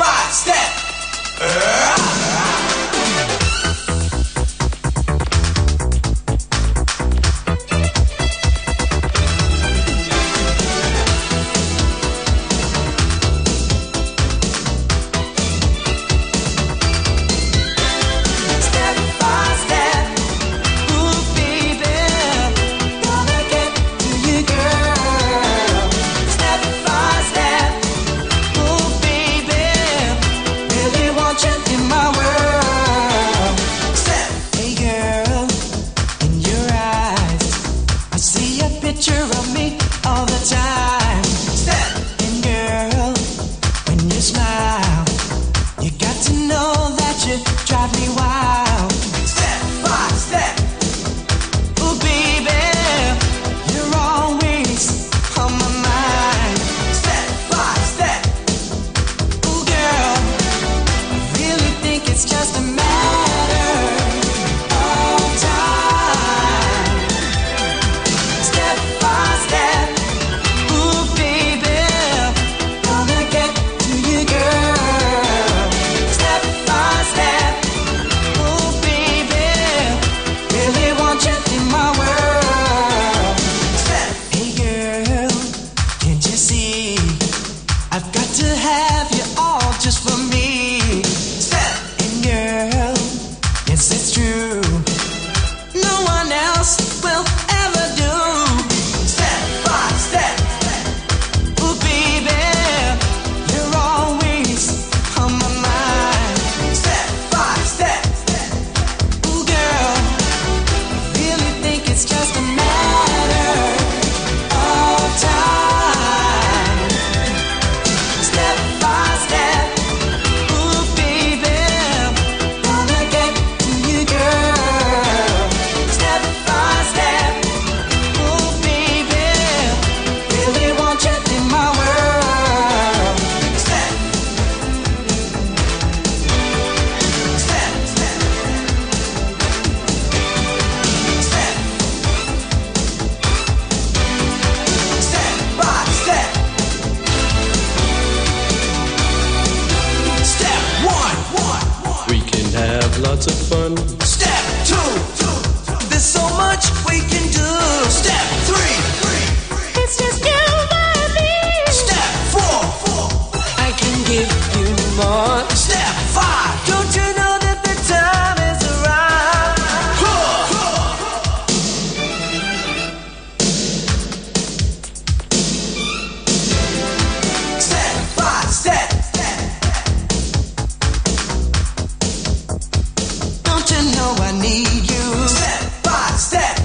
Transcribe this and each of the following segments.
by step. Lots of fun. Step 2, there's so much we can do. Step 3, it's just you and me. Step 4, I can give you more. Step 5, don't you know that the time is around? Step by step. Don't you know I need you? Step by step.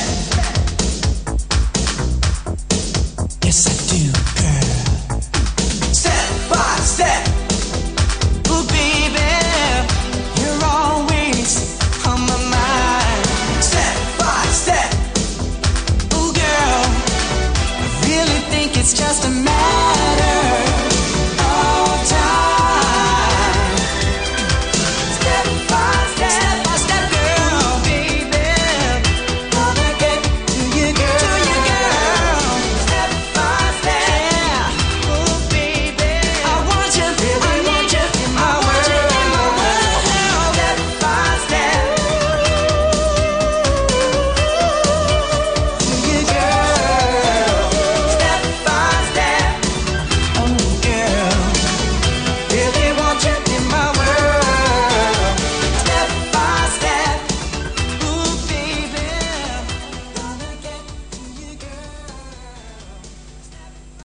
Yes, I do, girl. Step by step. Ooh, baby, you're always on my mind. Step by step. Ooh, girl, I really think it's just a matter.